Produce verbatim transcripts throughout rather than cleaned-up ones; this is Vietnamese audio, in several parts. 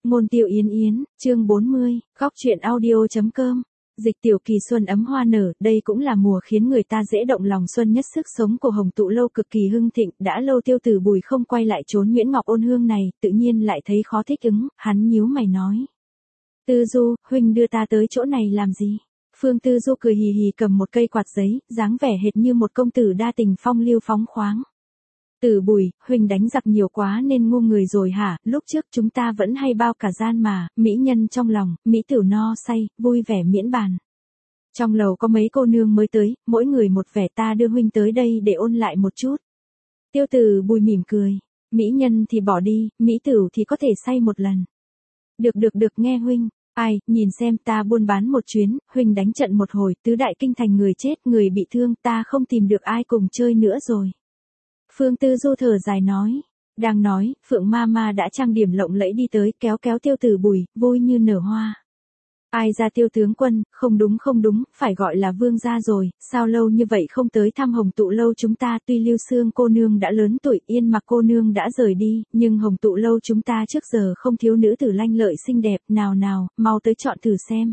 Ngôn Tiêu Yến Yến, chương bốn mươi, góc truyện audio.com. Dịch tiểu kỳ xuân ấm hoa nở, đây cũng là mùa khiến người ta dễ động lòng xuân nhất, sức sống của Hồng Tụ lâu cực kỳ hưng thịnh, đã lâu Tiêu Tử Bùi không quay lại trốn Nguyễn Ngọc ôn hương này, tự nhiên lại thấy khó thích ứng, hắn nhíu mày nói. Tư Du, huynh đưa ta tới chỗ này làm gì? Phương Tư Du cười hì hì cầm một cây quạt giấy, dáng vẻ hệt như một công tử đa tình phong lưu phóng khoáng. Tử Bùi, huynh đánh giặc nhiều quá nên ngu người rồi hả? Lúc trước chúng ta vẫn hay bao cả gian mà, mỹ nhân trong lòng, mỹ tử no say, vui vẻ miễn bàn. Trong lầu có mấy cô nương mới tới, mỗi người một vẻ, ta đưa huynh tới đây để ôn lại một chút. Tiêu Tử Bùi mỉm cười, mỹ nhân thì bỏ đi, mỹ tử thì có thể say một lần. Được được được, nghe huynh. Ai, nhìn xem, ta buôn bán một chuyến, huynh đánh trận một hồi, tứ đại kinh thành người chết, người bị thương, ta không tìm được ai cùng chơi nữa rồi. Phương Tư Du thở dài nói. Đang nói, Phượng Ma Ma đã trang điểm lộng lẫy đi tới, kéo kéo Tiêu Tử Bùi, vui như nở hoa. Ai ra Tiêu tướng quân, không đúng không đúng, phải gọi là vương gia rồi, sao lâu như vậy không tới thăm Hồng Tụ lâu chúng ta? Tuy Lưu Xương cô nương đã lớn tuổi, Yên Mặc cô nương đã rời đi, nhưng Hồng Tụ lâu chúng ta trước giờ không thiếu nữ tử lanh lợi xinh đẹp, nào nào, mau tới chọn thử xem.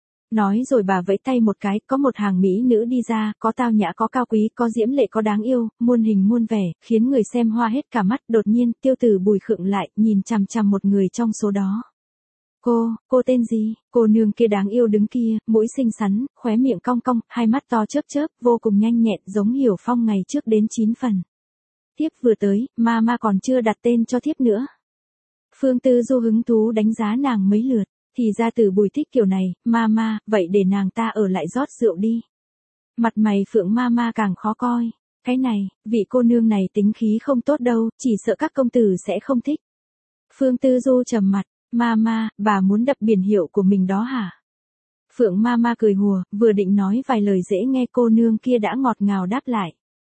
Nói rồi bà vẫy tay một cái, có một hàng mỹ nữ đi ra, có tao nhã có cao quý, có diễm lệ có đáng yêu, muôn hình muôn vẻ, khiến người xem hoa hết cả mắt. Đột nhiên, Tiêu Tử Bùi khựng lại, nhìn chằm chằm một người trong số đó. Cô, cô tên gì? Cô nương kia đáng yêu đứng kia, mũi xinh xắn, khóe miệng cong cong, hai mắt to chớp chớp, vô cùng nhanh nhẹn, giống Hiểu Phong ngày trước đến chín phần. Thiếp vừa tới, ma ma còn chưa đặt tên cho thiếp nữa. Phương Tư Du hứng thú đánh giá nàng mấy lượt. Thì ra Tử Bùi thích kiểu này, ma ma, vậy để nàng ta ở lại rót rượu đi. Mặt mày Phượng Ma Ma càng khó coi. Cái này, vị cô nương này tính khí không tốt đâu, chỉ sợ các công tử sẽ không thích. Phương Tư Du trầm mặt, ma ma, bà muốn đập biển hiệu của mình đó hả? Phượng Ma Ma cười hùa, vừa định nói vài lời dễ nghe, cô nương kia đã ngọt ngào đáp lại.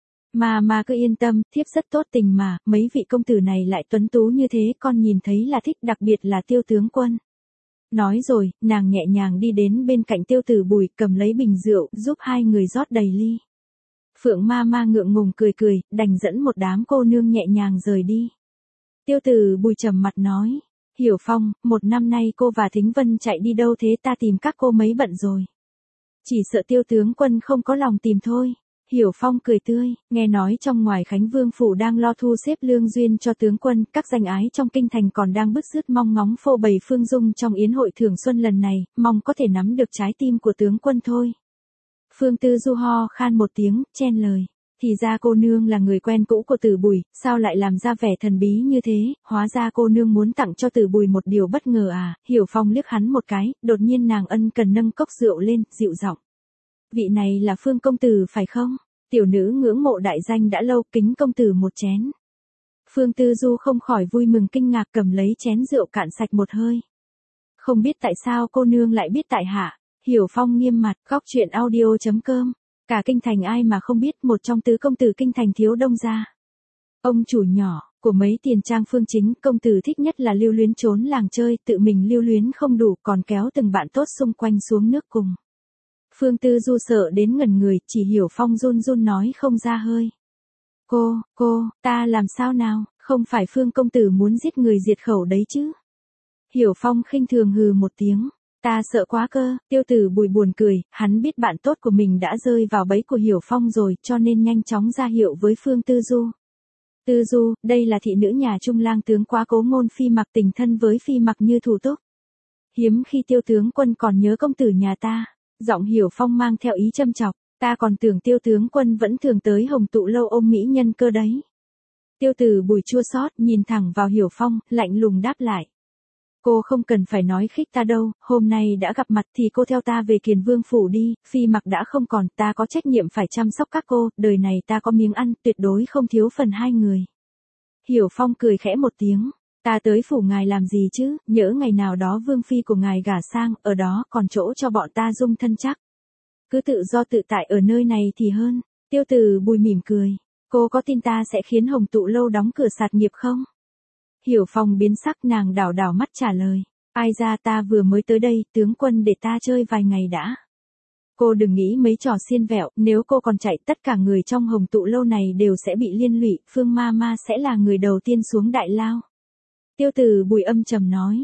Ma ma cứ yên tâm, thiếp rất tốt tình mà, mấy vị công tử này lại tuấn tú như thế, con nhìn thấy là thích, đặc biệt là Tiêu tướng quân. Nói rồi, nàng nhẹ nhàng đi đến bên cạnh Tiêu Tử Bùi, cầm lấy bình rượu, giúp hai người rót đầy ly. Phượng Ma Ma ngượng ngùng cười cười, đành dẫn một đám cô nương nhẹ nhàng rời đi. Tiêu Tử Bùi trầm mặt nói, Hiểu Phong, một năm nay cô và Thính Vân chạy đi đâu thế? Ta tìm các cô mấy bận rồi. Chỉ sợ Tiêu tướng quân không có lòng tìm thôi. Hiểu Phong cười tươi, nghe nói trong ngoài Khánh Vương phủ đang lo thu xếp lương duyên cho tướng quân, các danh ái trong kinh thành còn đang bứt rứt mong ngóng phô bày phương dung trong yến hội thưởng xuân lần này, mong có thể nắm được trái tim của tướng quân thôi. Phương Tư Du ho khan một tiếng, chen lời. Thì ra cô nương là người quen cũ của Tử Bùi, sao lại làm ra vẻ thần bí như thế? Hóa ra cô nương muốn tặng cho Tử Bùi một điều bất ngờ à? Hiểu Phong liếc hắn một cái, đột nhiên nàng ân cần nâng cốc rượu lên, dịu giọng. Vị này là Phương công tử phải không? Tiểu nữ ngưỡng mộ đại danh đã lâu, kính công tử một chén. Phương Tư Du không khỏi vui mừng kinh ngạc, cầm lấy chén rượu cạn sạch một hơi. Không biết tại sao cô nương lại biết tại hạ. Hiểu Phong nghiêm mặt, góc truyện audio.com. Cả kinh thành ai mà không biết, một trong tứ công tử kinh thành Thiếu Đông gia. Ông chủ nhỏ của mấy tiền trang Phương chính, công tử thích nhất là lưu luyến trốn làng chơi, tự mình lưu luyến không đủ còn kéo từng bạn tốt xung quanh xuống nước cùng. Phương Tư Du sợ đến ngẩn người, chỉ Hiểu Phong run run nói không ra hơi. Cô, cô, ta làm sao nào, không phải Phương công tử muốn giết người diệt khẩu đấy chứ? Hiểu Phong khinh thường hừ một tiếng, ta sợ quá cơ. Tiêu Tử Bùi buồn cười, hắn biết bạn tốt của mình đã rơi vào bẫy của Hiểu Phong rồi, cho nên nhanh chóng ra hiệu với Phương Tư Du. Tư Du, đây là thị nữ nhà Trung lang tướng Quá Cố Ngôn Phi Mặc, tình thân với Phi Mặc như thủ túc. Hiếm khi Tiêu tướng quân còn nhớ công tử nhà ta. Giọng Hiểu Phong mang theo ý châm chọc, ta còn tưởng Tiêu tướng quân vẫn thường tới Hồng Tụ lâu ôm mỹ nhân cơ đấy. Tiêu Tử Bùi chua xót nhìn thẳng vào Hiểu Phong, lạnh lùng đáp lại. Cô không cần phải nói khích ta đâu, hôm nay đã gặp mặt thì cô theo ta về Kiền Vương phủ đi, Phi Mặc đã không còn, ta có trách nhiệm phải chăm sóc các cô, đời này ta có miếng ăn, tuyệt đối không thiếu phần hai người. Hiểu Phong cười khẽ một tiếng. Ta tới phủ ngài làm gì chứ, nhỡ ngày nào đó vương phi của ngài gả sang, ở đó còn chỗ cho bọn ta dung thân chắc. Cứ tự do tự tại ở nơi này thì hơn. Tiêu Tử Bùi mỉm cười. Cô có tin ta sẽ khiến Hồng Tụ lâu đóng cửa sạt nghiệp không? Hiểu Phong biến sắc, nàng đảo đảo mắt trả lời. Ai ra, ta vừa mới tới đây, tướng quân để ta chơi vài ngày đã. Cô đừng nghĩ mấy trò xiên vẹo, nếu cô còn chạy tất cả người trong Hồng Tụ lâu này đều sẽ bị liên lụy, Phương Ma Ma sẽ là người đầu tiên xuống đại lao. Tiêu Tử Bùi âm trầm nói.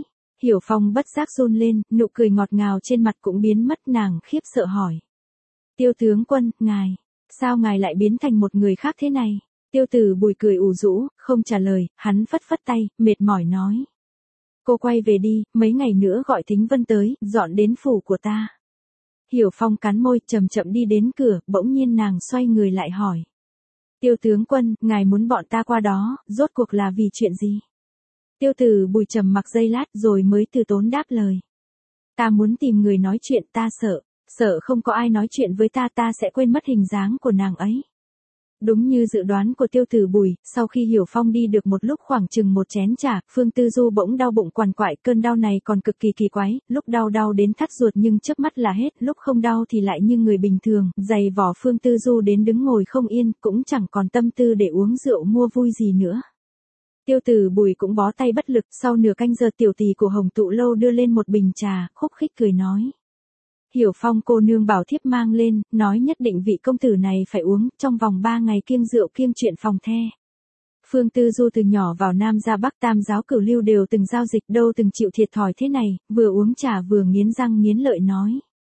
Hiểu Phong bất giác run lên, nụ cười ngọt ngào trên mặt cũng biến mất, nàng khiếp sợ hỏi. Tiêu tướng quân, ngài, sao ngài lại biến thành một người khác thế này? Tiêu Tử Bùi cười ủ rũ, không trả lời, hắn phất phất tay, mệt mỏi nói. Cô quay về đi, mấy ngày nữa gọi Thính Vân tới, dọn đến phủ của ta. Hiểu Phong cắn môi, chậm chậm đi đến cửa, bỗng nhiên nàng xoay người lại hỏi. Tiêu tướng quân, ngài muốn bọn ta qua đó, rốt cuộc là vì chuyện gì? Tiêu Tử Bùi trầm mặc giây lát rồi mới từ tốn đáp lời. Ta muốn tìm người nói chuyện, ta sợ, sợ không có ai nói chuyện với ta, ta sẽ quên mất hình dáng của nàng ấy. Đúng như dự đoán của Tiêu Tử Bùi, sau khi Hiểu Phong đi được một lúc khoảng chừng một chén trà, Phương Tư Du bỗng đau bụng quằn quại, cơn đau này còn cực kỳ kỳ quái, lúc đau đau đến thắt ruột nhưng chớp mắt là hết, lúc không đau thì lại như người bình thường, giày vò Phương Tư Du đến đứng ngồi không yên, cũng chẳng còn tâm tư để uống rượu mua vui gì nữa. Tiêu Tử Bùi cũng bó tay bất lực, sau nửa canh giờ tiểu tỷ của Hồng Tụ Lâu đưa lên một bình trà, khúc khích cười nói. Hiểu Phong cô nương bảo thiếp mang lên, nói nhất định vị công tử này phải uống, trong vòng ba ngày kiêng rượu kiêng chuyện phòng the. Phương Tư Du từ nhỏ vào Nam ra Bắc tam giáo cửu lưu đều từng giao dịch, đâu từng chịu thiệt thòi thế này, vừa uống trà vừa nghiến răng nghiến lợi nói.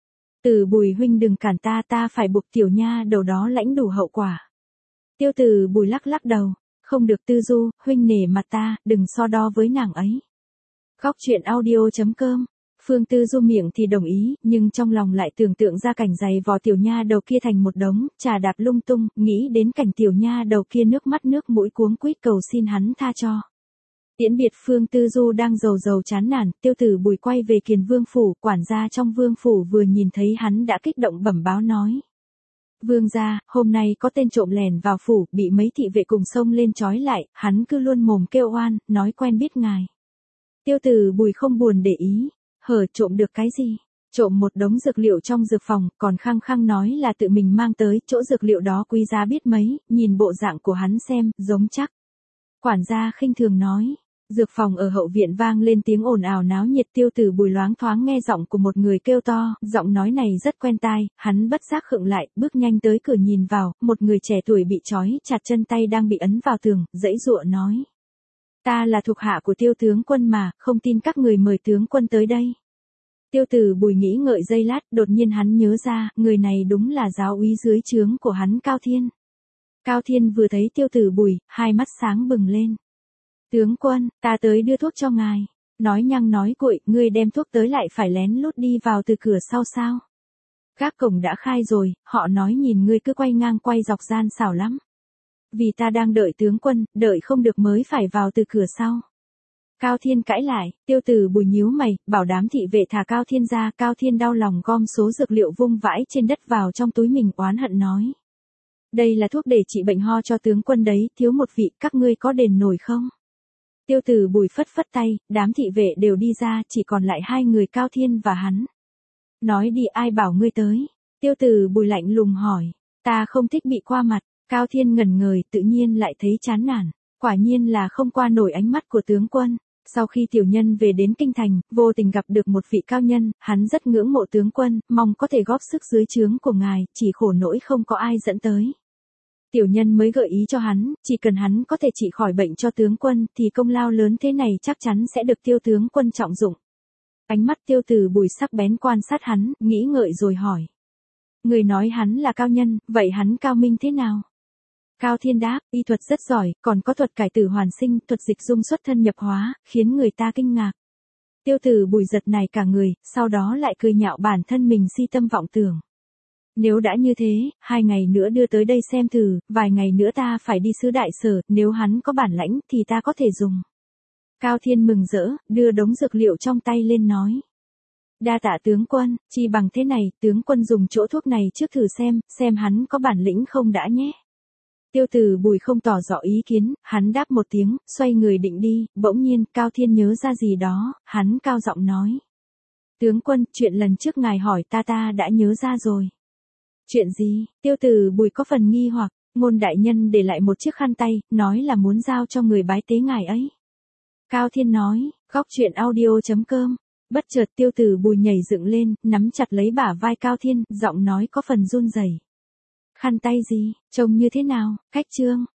Tử Bùi huynh đừng cản ta, ta phải buộc tiểu nha đầu đó lãnh đủ hậu quả. Tiêu Tử Bùi lắc lắc đầu, không được Tư Du, huynh nể mặt ta, đừng so đo với nàng ấy. Góc truyện audio chấm com. Phương Tư Du miệng thì đồng ý, nhưng trong lòng lại tưởng tượng ra cảnh giày vò tiểu nha đầu kia thành một đống, trà đạp lung tung, nghĩ đến cảnh tiểu nha đầu kia nước mắt nước mũi cuống quýt cầu xin hắn tha cho. Tiễn biệt Phương Tư Du đang rầu rầu chán nản, Tiêu Tử Bùi quay về Kiền Vương phủ, quản gia trong vương phủ vừa nhìn thấy hắn đã kích động bẩm báo nói. Vương gia, hôm nay có tên trộm lẻn vào phủ, bị mấy thị vệ cùng xông lên trói lại, hắn cứ luôn mồm kêu oan, nói quen biết ngài. Tiêu Tử Bùi không buồn để ý. Hở trộm được cái gì? Trộm một đống dược liệu trong dược phòng, còn khăng khăng nói là tự mình mang tới, chỗ dược liệu đó quý giá biết mấy, nhìn bộ dạng của hắn xem, giống chắc. Quản gia khinh thường nói. Dược phòng ở hậu viện vang lên tiếng ồn ào náo nhiệt, Tiêu Tử Bùi loáng thoáng nghe giọng của một người kêu to, giọng nói này rất quen tai, hắn bất giác khựng lại, bước nhanh tới cửa nhìn vào, một người trẻ tuổi bị trói chặt chân tay đang bị ấn vào tường, giãy giụa nói. Ta là thuộc hạ của Tiêu tướng quân mà, không tin các người mời tướng quân tới đây. Tiêu Tử Bùi nghĩ ngợi giây lát, đột nhiên hắn nhớ ra, người này đúng là giáo úy dưới trướng của hắn Cao Thiên. Cao Thiên vừa thấy Tiêu Tử Bùi, hai mắt sáng bừng lên. Tướng quân, ta tới đưa thuốc cho ngài. Nói nhăng nói cuội, ngươi đem thuốc tới lại phải lén lút đi vào từ cửa sau sao? Các cổng đã khai rồi, họ nói nhìn ngươi cứ quay ngang quay dọc gian xảo lắm. Vì ta đang đợi tướng quân, đợi không được mới phải vào từ cửa sau. Cao Thiên cãi lại, Tiêu Tử Bùi nhíu mày, bảo đám thị vệ thả Cao Thiên ra, Cao Thiên đau lòng gom số dược liệu vung vãi trên đất vào trong túi mình oán hận nói. Đây là thuốc để trị bệnh ho cho tướng quân đấy, thiếu một vị, các ngươi có đền nổi không? Tiêu Tử Bùi phất phất tay, đám thị vệ đều đi ra, chỉ còn lại hai người Cao Thiên và hắn. Nói đi, ai bảo ngươi tới? Tiêu Tử Bùi lạnh lùng hỏi, ta không thích bị qua mặt. Cao Thiên ngẩn ngời, tự nhiên lại thấy chán nản, quả nhiên là không qua nổi ánh mắt của tướng quân. Sau khi tiểu nhân về đến kinh thành, vô tình gặp được một vị cao nhân, hắn rất ngưỡng mộ tướng quân, mong có thể góp sức dưới trướng của ngài, chỉ khổ nỗi không có ai dẫn tới. Tiểu nhân mới gợi ý cho hắn, chỉ cần hắn có thể trị khỏi bệnh cho tướng quân, thì công lao lớn thế này chắc chắn sẽ được Tiêu tướng quân trọng dụng. Ánh mắt Tiêu Tử Bùi sắc bén quan sát hắn, nghĩ ngợi rồi hỏi. Người nói hắn là cao nhân, vậy hắn cao minh thế nào? Cao Thiên đáp, y thuật rất giỏi, còn có thuật cải tử hoàn sinh, thuật dịch dung xuất thân nhập hóa, khiến người ta kinh ngạc. Tiêu Tử Bùi giật nảy cả người, sau đó lại cười nhạo bản thân mình si tâm vọng tưởng. Nếu đã như thế, hai ngày nữa đưa tới đây xem thử, vài ngày nữa ta phải đi sứ đại sở, nếu hắn có bản lãnh thì ta có thể dùng. Cao Thiên mừng rỡ, đưa đống dược liệu trong tay lên nói. Đa tạ tướng quân, chi bằng thế này, tướng quân dùng chỗ thuốc này trước thử xem, xem hắn có bản lĩnh không đã nhé. Tiêu Tử Bùi không tỏ rõ ý kiến, hắn đáp một tiếng, xoay người định đi, bỗng nhiên, Cao Thiên nhớ ra gì đó, hắn cao giọng nói. Tướng quân, chuyện lần trước ngài hỏi ta ta đã nhớ ra rồi. Chuyện gì? Tiêu Tử Bùi có phần nghi hoặc, Ngôn đại nhân để lại một chiếc khăn tay, nói là muốn giao cho người bái tế ngài ấy. Cao Thiên nói, góc truyện audio chấm com. Bất chợt Tiêu Tử Bùi nhảy dựng lên, nắm chặt lấy bả vai Cao Thiên, giọng nói có phần run rẩy. Khăn tay gì, trông như thế nào, cách trương?